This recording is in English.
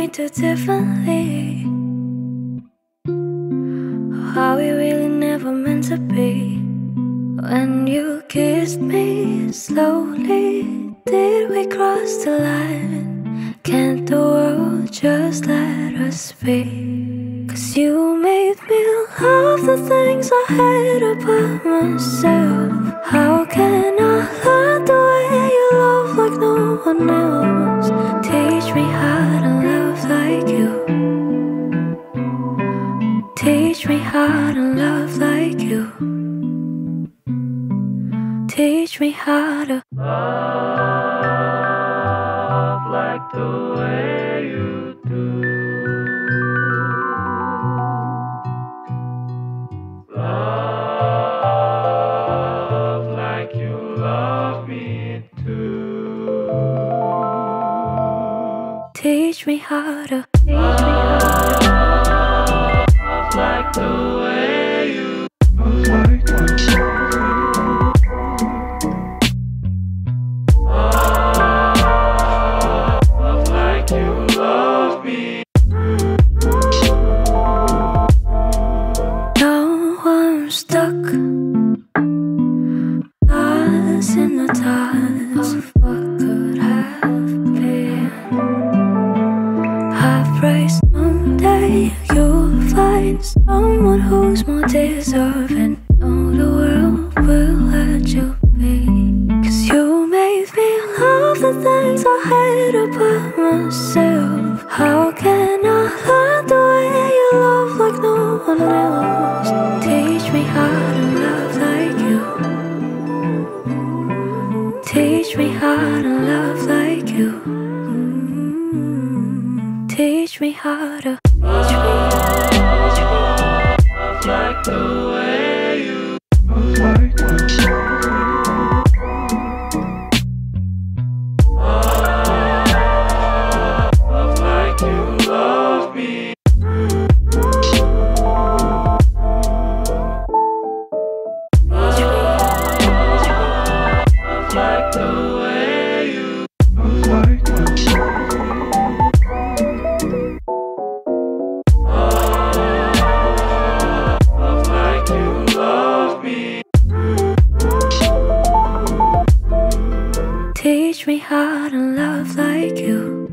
me too differently. How we really never meant to be. When you kissed me slowly, did we cross the line? Can't the world just let us be? 'Cause you made me love the things I hate about myself. How can I learn the way you love like no one else? Teach me how to love like you. Teach me how to love like you. Teach me how to love like the way you do. Love like you love me too. Teach me how to love like the way you like it. Love like you love me. Now I'm stuck, lost in the dark of what could have been. I pray someday you'll find someone who's more deserving. Know the world will let you be. 'Cause you made me love the things I hate about myself. How can I learn the way you love like no one else? Teach me how to love like you. Teach me how to love like you. Teach me how to love like the way you like it. Love like you love me. Love like the way you like it. Love like you love me. Teach me how to love like you.